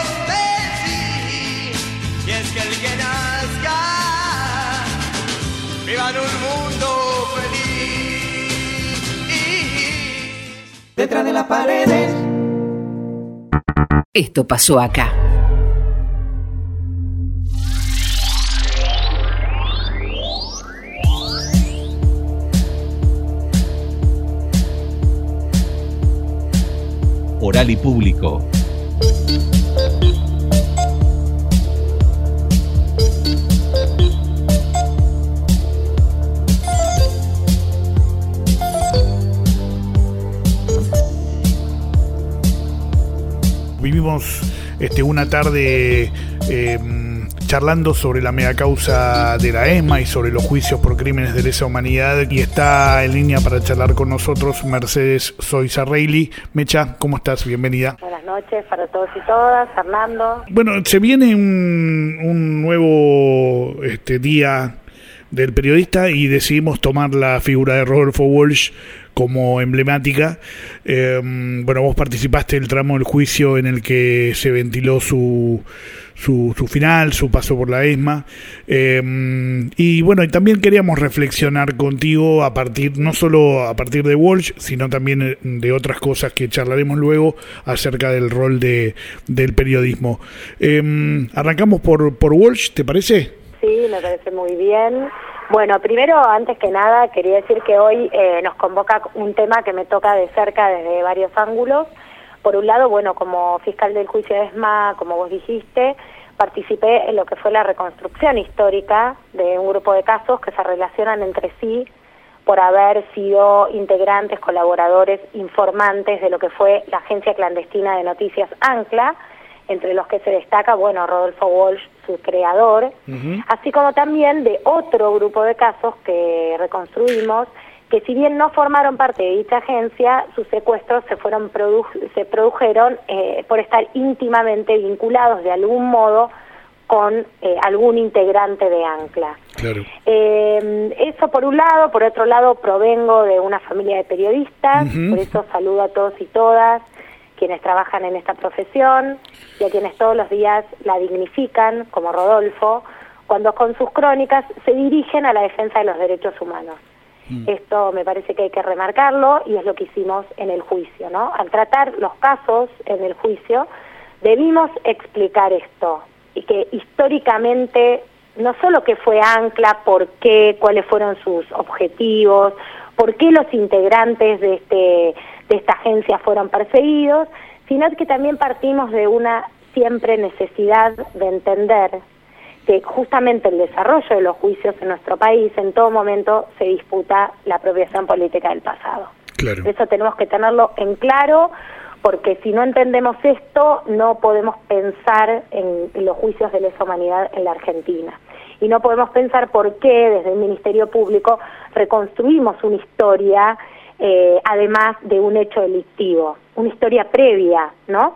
convencí, y es que el que nazca llegan a un mundo feliz. Detrás de las paredes. Esto pasó acá. Oral y público. Vivimos este, una tarde eh, charlando sobre la megacausa de la ESMA y sobre los juicios por crímenes de lesa humanidad, y está en línea para charlar con nosotros Mercedes Soizarrelli. Mecha, ¿cómo estás? Bienvenida. Buenas noches para todos y todas, Fernando. Bueno, se viene un, un nuevo este, día del periodista y decidimos tomar la figura de Rodolfo Walsh como emblemática. Eh, bueno, vos participaste del tramo del juicio en el que se ventiló su su, su final, su paso por la ESMA. Eh, y bueno, y también queríamos reflexionar contigo a partir, no solo a partir de Walsh, sino también de otras cosas que charlaremos luego acerca del rol de del periodismo. Eh, arrancamos por, por Walsh, ¿te parece? Sí, me parece muy bien. Bueno, primero, antes que nada, quería decir que hoy eh, nos convoca un tema que me toca de cerca desde varios ángulos. Por un lado, bueno, como fiscal del juicio de ESMA, como vos dijiste, participé en lo que fue la reconstrucción histórica de un grupo de casos que se relacionan entre sí por haber sido integrantes, colaboradores, informantes de lo que fue la agencia clandestina de noticias ANCLA, entre los que se destaca, bueno, Rodolfo Walsh, su creador, uh-huh. así como también de otro grupo de casos que reconstruimos, que si bien no formaron parte de dicha agencia, sus secuestros se fueron produ- se produjeron eh, por estar íntimamente vinculados de algún modo con eh, algún integrante de ANCLA. Claro. Eh, eso por un lado. Por otro lado, provengo de una familia de periodistas, uh-huh. por eso saludo a todos y todas quienes trabajan en esta profesión y a quienes todos los días la dignifican, como Rodolfo, cuando con sus crónicas se dirigen a la defensa de los derechos humanos. Mm. Esto me parece que hay que remarcarlo y es lo que hicimos en el juicio, ¿no? Al tratar los casos en el juicio, debimos explicar esto, y que históricamente, no solo qué fue ANCLA, por qué, cuáles fueron sus objetivos, por qué los integrantes de este de esta agencia fueron perseguidos, sino que también partimos de una siempre necesidad de entender que justamente el desarrollo de los juicios en nuestro país en todo momento se disputa la apropiación política del pasado. Claro. Eso tenemos que tenerlo en claro, porque si no entendemos esto, no podemos pensar en, en los juicios de lesa humanidad en la Argentina. Y no podemos pensar por qué desde el Ministerio Público reconstruimos una historia Eh, además de un hecho delictivo, una historia previa, ¿no?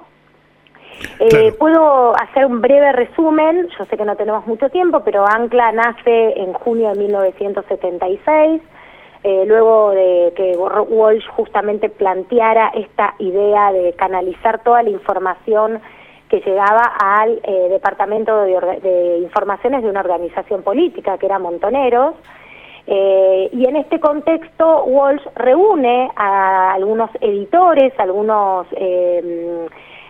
Eh, claro. Puedo hacer un breve resumen, yo sé que no tenemos mucho tiempo, pero ANCLA nace en junio de mil novecientos setenta y seis, eh, luego de que Walsh justamente planteara esta idea de canalizar toda la información que llegaba al eh, Departamento de, de Informaciones de una organización política, que era Montoneros. Eh, y en este contexto Walsh reúne a algunos editores, algunos eh,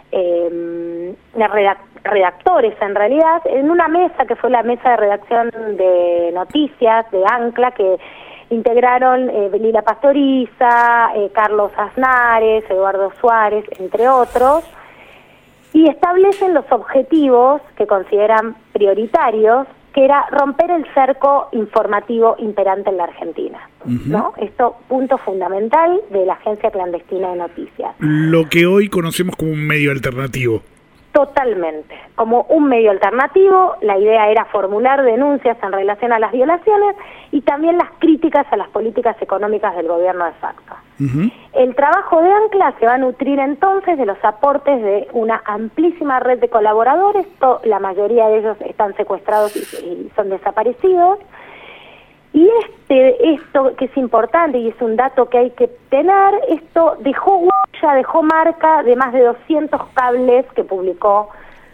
eh, redactores en realidad, en una mesa que fue la mesa de redacción de noticias de ANCLA, que integraron eh, Belila Pastoriza, eh, Carlos Aznares, Eduardo Suárez, entre otros, y establecen los objetivos que consideran prioritarios, que era romper el cerco informativo imperante en la Argentina, uh-huh. ¿no? Esto, punto fundamental de la agencia clandestina de noticias. Lo que hoy conocemos como un medio alternativo. Totalmente. Como un medio alternativo, la idea era formular denuncias en relación a las violaciones y también las críticas a las políticas económicas del gobierno de facto. Uh-huh. El trabajo de ANCLA se va a nutrir entonces de los aportes de una amplísima red de colaboradores, to- la mayoría de ellos están secuestrados y, y son desaparecidos. Y este, esto que es importante y es un dato que hay que tener, esto dejó huella, dejó marca de más de doscientos cables que publicó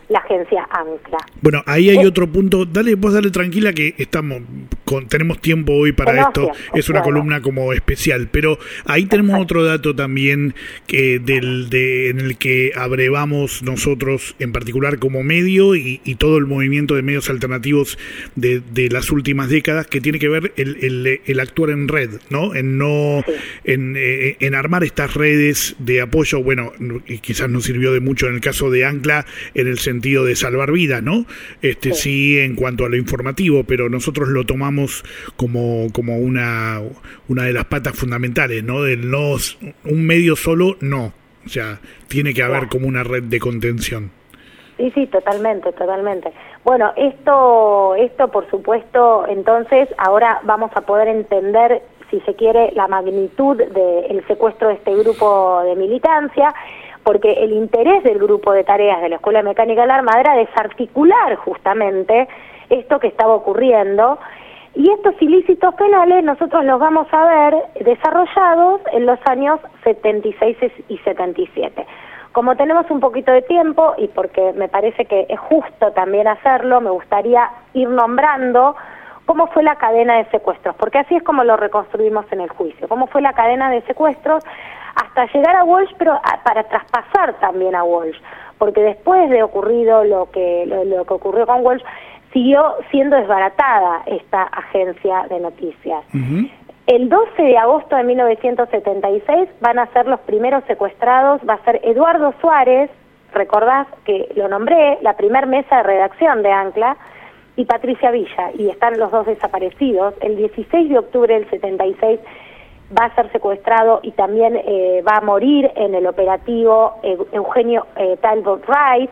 la agencia ANCLA. Bueno, ahí hay eh, otro punto. Dale, vos dale tranquila que estamos con, tenemos tiempo hoy para tenemos esto. tiempo, Es una bueno. columna como especial, pero ahí tenemos Perfecto. otro dato también que del de en el que abrevamos nosotros en particular como medio y, y todo el movimiento de medios alternativos de, de las últimas décadas, que tiene que ver el, el, el actuar en red, ¿no? En no Sí. en, eh, en armar estas redes de apoyo. Bueno, y quizás no sirvió de mucho en el caso de ANCLA en el sentido de salvar vidas, ¿no? Este sí. sí en cuanto a lo informativo, pero nosotros lo tomamos como como una una de las patas fundamentales, ¿no? Del no un medio solo, no. O sea, tiene que haber Claro. como una red de contención. Sí, sí, totalmente, totalmente. Bueno, esto, esto por supuesto, entonces ahora vamos a poder entender, si se quiere, la magnitud del secuestro de este grupo de militancia, porque el interés del grupo de tareas de la Escuela de Mecánica de la Armada era desarticular justamente esto que estaba ocurriendo, y estos ilícitos penales nosotros los vamos a ver desarrollados en los años setenta y seis y setenta y siete. Como tenemos un poquito de tiempo, y porque me parece que es justo también hacerlo, me gustaría ir nombrando cómo fue la cadena de secuestros, porque así es como lo reconstruimos en el juicio, cómo fue la cadena de secuestros hasta llegar a Walsh, pero a, para traspasar también a Walsh, porque después de ocurrido lo que, lo, lo que ocurrió con Walsh, siguió siendo desbaratada esta agencia de noticias. Uh-huh. El doce de agosto de mil novecientos setenta y seis van a ser los primeros secuestrados, va a ser Eduardo Suárez, recordás que lo nombré, la primer mesa de redacción de ANCLA, y Patricia Villa, y están los dos desaparecidos. El dieciséis de octubre del setenta y seis va a ser secuestrado y también eh, va a morir en el operativo eh, Eugenio eh, Talbot Rice.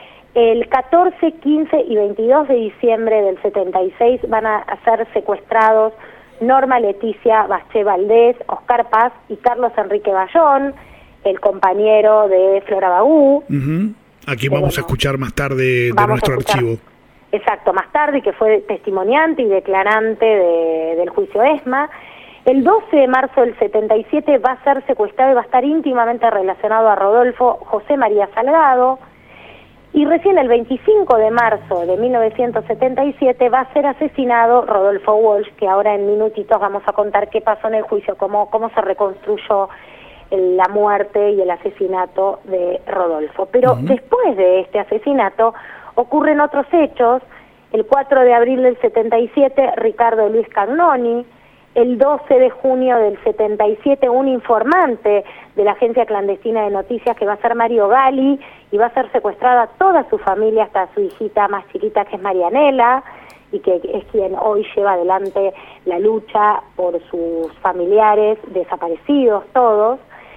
El catorce, quince y veintidós de diciembre del setenta y seis van a ser secuestrados Norma Leticia Baché Valdés, Oscar Paz y Carlos Enrique Bayón, el compañero de Flora Bagú. Uh-huh. Aquí vamos bueno, a escuchar más tarde de nuestro archivo. Exacto, más tarde, que fue testimoniante y declarante de, del juicio ESMA. El doce de marzo del setenta y siete va a ser secuestrado y va a estar íntimamente relacionado a Rodolfo José María Salgado. Y recién el veinticinco de marzo de mil novecientos setenta y siete va a ser asesinado Rodolfo Walsh, que ahora en minutitos vamos a contar qué pasó en el juicio, cómo, cómo se reconstruyó el, la muerte y el asesinato de Rodolfo. Pero uh-huh. después de este asesinato ocurren otros hechos. El cuatro de abril del setenta y siete, Ricardo Luis Cagnoni. El doce de junio del setenta y siete, un informante de la agencia clandestina de noticias, que va a ser Mario Gali, y va a ser secuestrada toda su familia, hasta su hijita más chiquita, que es Marianela, y que es quien hoy lleva adelante la lucha por sus familiares desaparecidos, todos.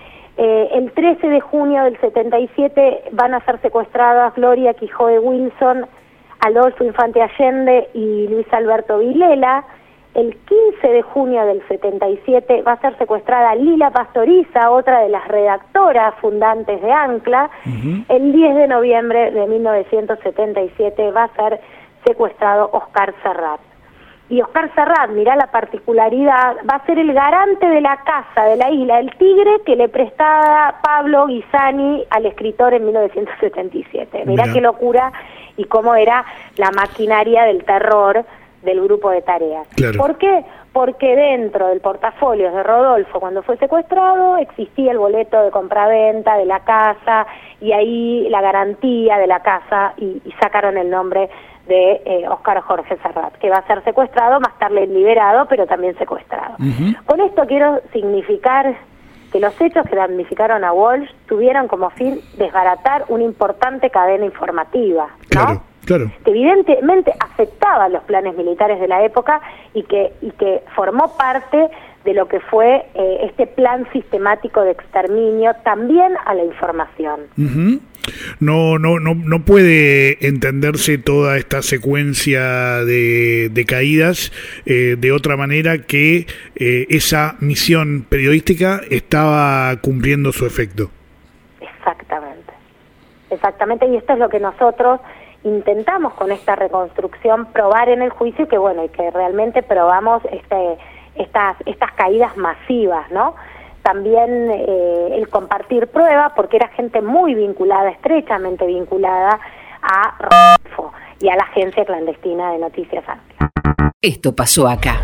Eh, el trece de junio del setenta y siete van a ser secuestradas Gloria Quijoe Wilson, Adolfo Infante Allende y Luis Alberto Vilela. El quince de junio del setenta y siete va a ser secuestrada Lila Pastoriza, otra de las redactoras fundantes de ANCLA. Uh-huh. El diez de noviembre de mil novecientos setenta y siete va a ser secuestrado Oscar Serrat. Y Oscar Serrat, mirá la particularidad, va a ser el garante de la casa de la Isla del Tigre que le prestaba Pablo Guisani al escritor en mil novecientos setenta y siete. Mirá, mirá qué locura y cómo era la maquinaria del terror del grupo de tareas. Claro. ¿Por qué? Porque dentro del portafolio de Rodolfo, cuando fue secuestrado, existía el boleto de compraventa de la casa y ahí la garantía de la casa, y, y sacaron el nombre de eh, Oscar Jorge Serrat, que va a ser secuestrado, más tarde liberado, pero también secuestrado. Uh-huh. Con esto quiero significar que los hechos que damnificaron a Walsh tuvieron como fin desbaratar una importante cadena informativa, ¿no? Claro. Claro. Que evidentemente afectaba los planes militares de la época y que y que formó parte de lo que fue eh, este plan sistemático de exterminio también a la información. Uh-huh. No, no, no, no puede entenderse toda esta secuencia de, de caídas eh, de otra manera que eh, esa misión periodística estaba cumpliendo su efecto. Exactamente, exactamente, y esto es lo que nosotros intentamos con esta reconstrucción probar en el juicio, que bueno, y que realmente probamos este, estas, estas caídas masivas, ¿no? También eh, el compartir pruebas, porque era gente muy vinculada, estrechamente vinculada a Rodolfo y a la agencia clandestina de Noticias Atlas. Esto pasó acá.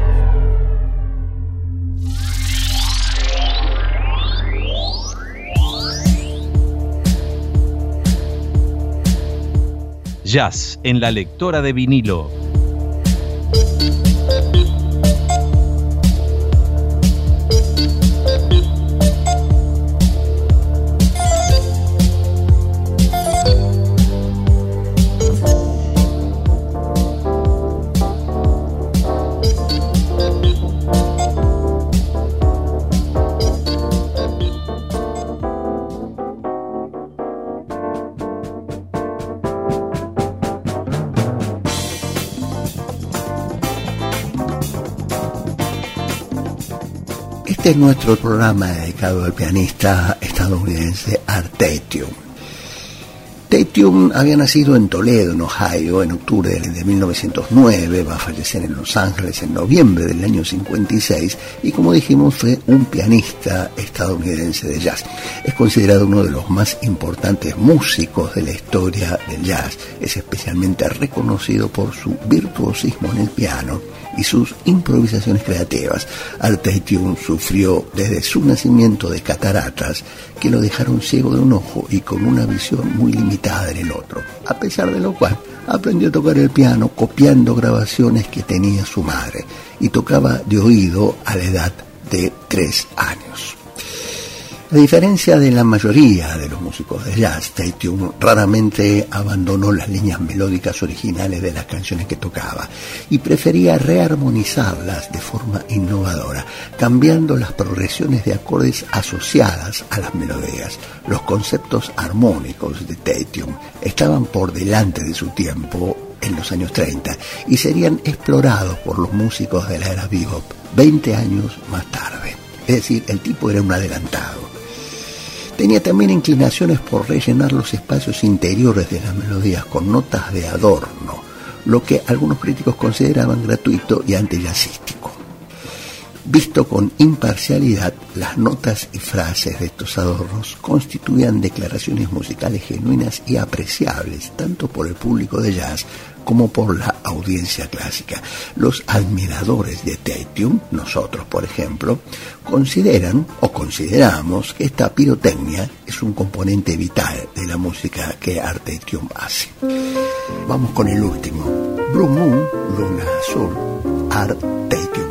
Jazz en la lectora de vinilo. Este es nuestro programa dedicado al pianista estadounidense Art Tatum. Tatum había nacido en Toledo, en Ohio, en octubre de mil novecientos nueve, va a fallecer en Los Ángeles en noviembre del año cincuenta y seis, y como dijimos fue un pianista estadounidense de jazz. Es considerado uno de los más importantes músicos de la historia del jazz. Es especialmente reconocido por su virtuosismo en el piano y sus improvisaciones creativas. Art Tatum sufrió desde su nacimiento de cataratas que lo dejaron ciego de un ojo y con una visión muy limitada en el otro, a pesar de lo cual aprendió a tocar el piano copiando grabaciones que tenía su madre y tocaba de oído a la edad de tres años. A diferencia de la mayoría de los músicos de jazz, Tatum raramente abandonó las líneas melódicas originales de las canciones que tocaba y prefería rearmonizarlas de forma innovadora, cambiando las progresiones de acordes asociadas a las melodías. Los conceptos armónicos de Tatum estaban por delante de su tiempo en los años treinta y serían explorados por los músicos de la era bebop veinte años más tarde. Es decir, el tipo era un adelantado. Tenía también inclinaciones por rellenar los espacios interiores de las melodías con notas de adorno, lo que algunos críticos consideraban gratuito y antijazzístico. Visto con imparcialidad, las notas y frases de estos adornos constituían declaraciones musicales genuinas y apreciables, tanto por el público de jazz como por la audiencia clásica. Los admiradores de Tatum, nosotros por ejemplo, consideran o consideramos que esta pirotecnia es un componente vital de la música que Art Tatum hace. Vamos con el último, Blue Moon, Luna Azul, Art Tatum.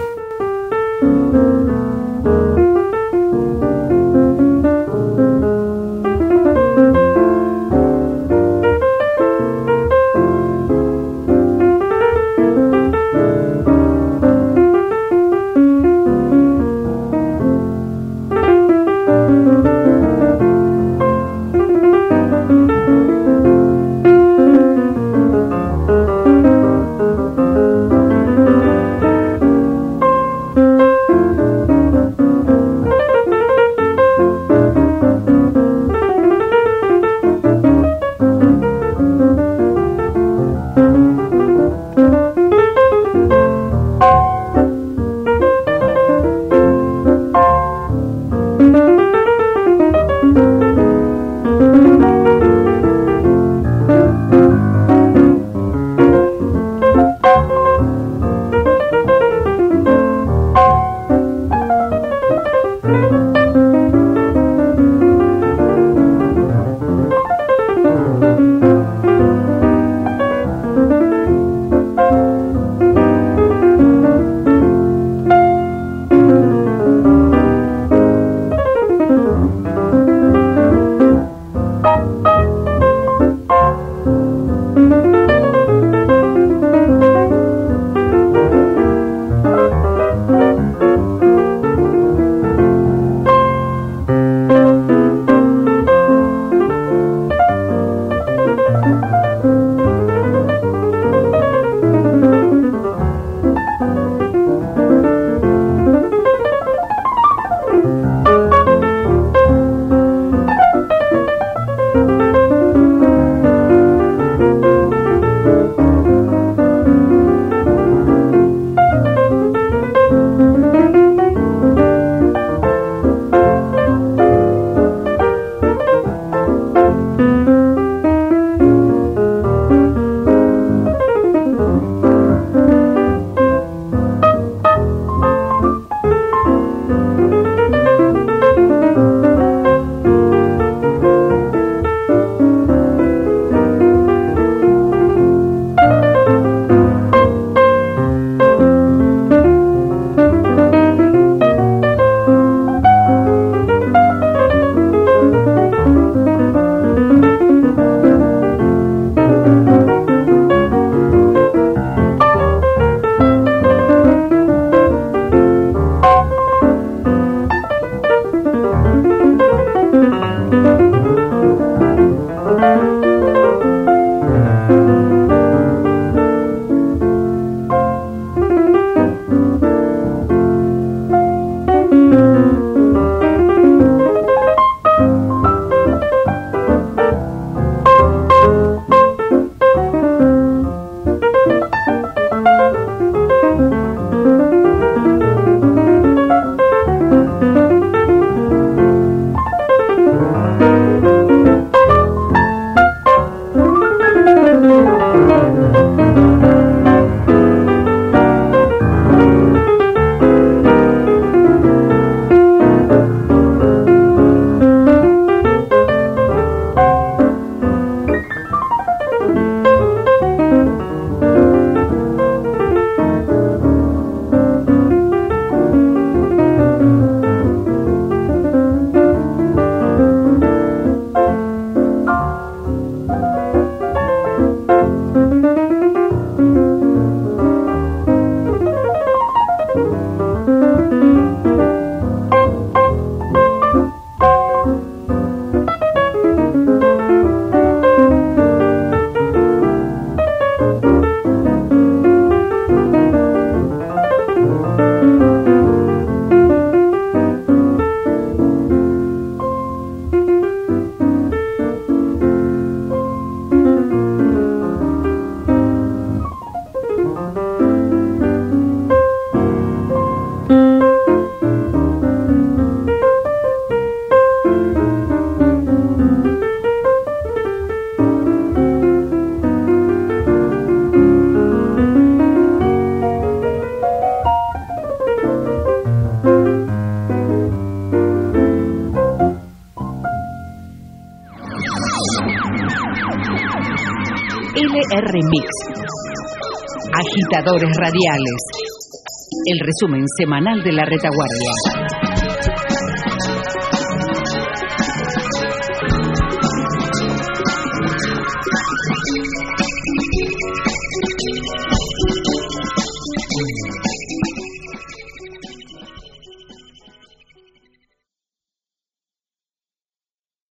L R Mix. Agitadores radiales. El resumen semanal de la retaguardia.